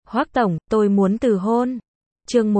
Hoắc tổng, tôi muốn từ hôn. Chương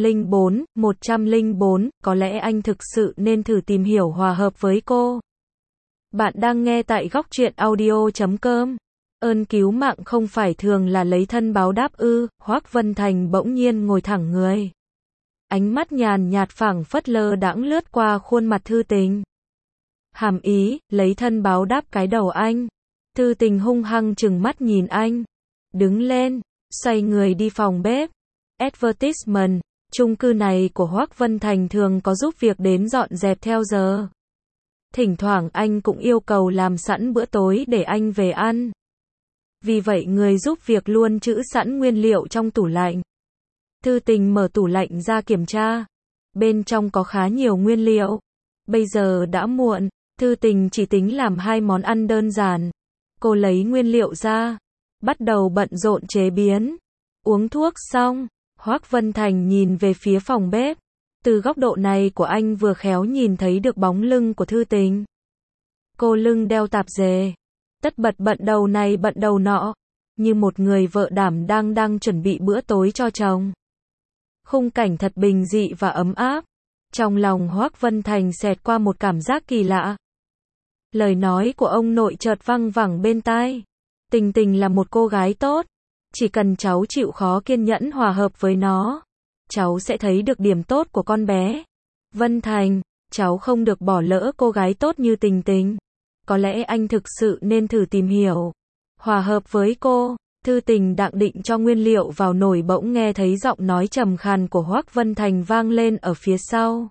104, có lẽ anh thực sự nên thử tìm hiểu hòa hợp với cô. Bạn đang nghe tại góc truyện audio.com. Ơn cứu mạng không phải thường là lấy thân báo đáp ư? Hoắc Vân Thành bỗng nhiên ngồi thẳng người. Ánh mắt nhàn nhạt phảng phất lơ đãng lướt qua khuôn mặt Thư Tình. Hàm ý, lấy thân báo đáp cái đầu anh. Thư Tình hung hăng trừng mắt nhìn anh. Đứng lên, xoay người đi phòng bếp. Advertisement, chung cư này của Hoắc Vân Thành thường có giúp việc đến dọn dẹp theo giờ. Thỉnh thoảng anh cũng yêu cầu làm sẵn bữa tối để anh về ăn. Vì vậy người giúp việc luôn trữ sẵn nguyên liệu trong tủ lạnh. Thư Tình mở tủ lạnh ra kiểm tra. Bên trong có khá nhiều nguyên liệu. Bây giờ đã muộn, Thư Tình chỉ tính làm 2 món ăn đơn giản. Cô lấy nguyên liệu ra, bắt đầu bận rộn chế biến. Uống thuốc xong, Hoắc Vân Thành nhìn về phía phòng bếp. Từ góc độ này của anh vừa khéo nhìn thấy được bóng lưng của Thư Tình. Cô lưng đeo tạp dề, tất bật bận đầu này bận đầu nọ, như một người vợ đảm đang chuẩn bị bữa tối cho chồng. Khung cảnh thật bình dị và ấm áp. Trong lòng Hoắc Vân Thành xẹt qua một cảm giác kỳ lạ. Lời nói của ông nội chợt văng vẳng bên tai. Tình Tình là một cô gái tốt. Chỉ cần cháu chịu khó kiên nhẫn hòa hợp với nó, cháu sẽ thấy được điểm tốt của con bé. Vân Thành, cháu không được bỏ lỡ cô gái tốt như Tình Tình. Có lẽ anh thực sự nên thử tìm hiểu, hòa hợp với cô. Thư Tình đang định cho nguyên liệu vào nồi bỗng nghe thấy giọng nói trầm khàn của Hoắc Vân Thành vang lên ở phía sau.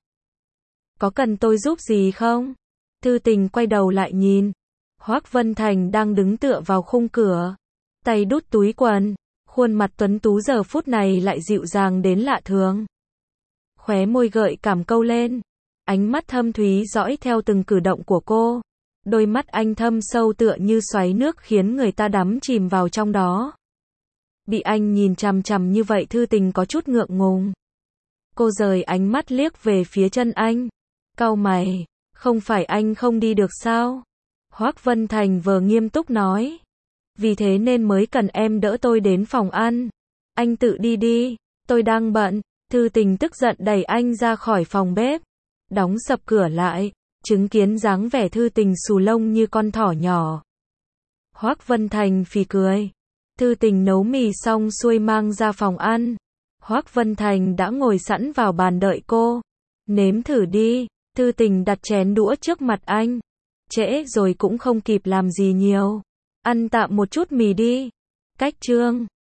Có cần tôi giúp gì không? Thư Tình quay đầu lại nhìn. Hoắc Vân Thành đang đứng tựa vào khung cửa, tay đút túi quần, khuôn mặt tuấn tú giờ phút này lại dịu dàng đến lạ thường. Khóe môi gợi cảm câu lên, ánh mắt thâm thúy dõi theo từng cử động của cô. Đôi mắt anh thâm sâu tựa như xoáy nước khiến người ta đắm chìm vào trong đó. Bị anh nhìn chằm chằm như vậy Thư Tình có chút ngượng ngùng. Cô rời ánh mắt liếc về phía chân anh. Cau mày, không phải anh không đi được sao? Hoắc Vân Thành vờ nghiêm túc nói. Vì thế nên mới cần em đỡ tôi đến phòng ăn. Anh tự đi đi, tôi đang bận. Thư Tình tức giận đẩy anh ra khỏi phòng bếp, đóng sập cửa lại, chứng kiến dáng vẻ Thư Tình xù lông như con thỏ nhỏ. Hoắc Vân Thành phì cười. Thư Tình nấu mì xong xuôi mang ra phòng ăn. Hoắc Vân Thành đã ngồi sẵn vào bàn đợi cô. Nếm thử đi. Thư Tình đặt chén đũa trước mặt anh. Trễ rồi cũng không kịp làm gì nhiều. Ăn tạm một chút mì đi. Cách chương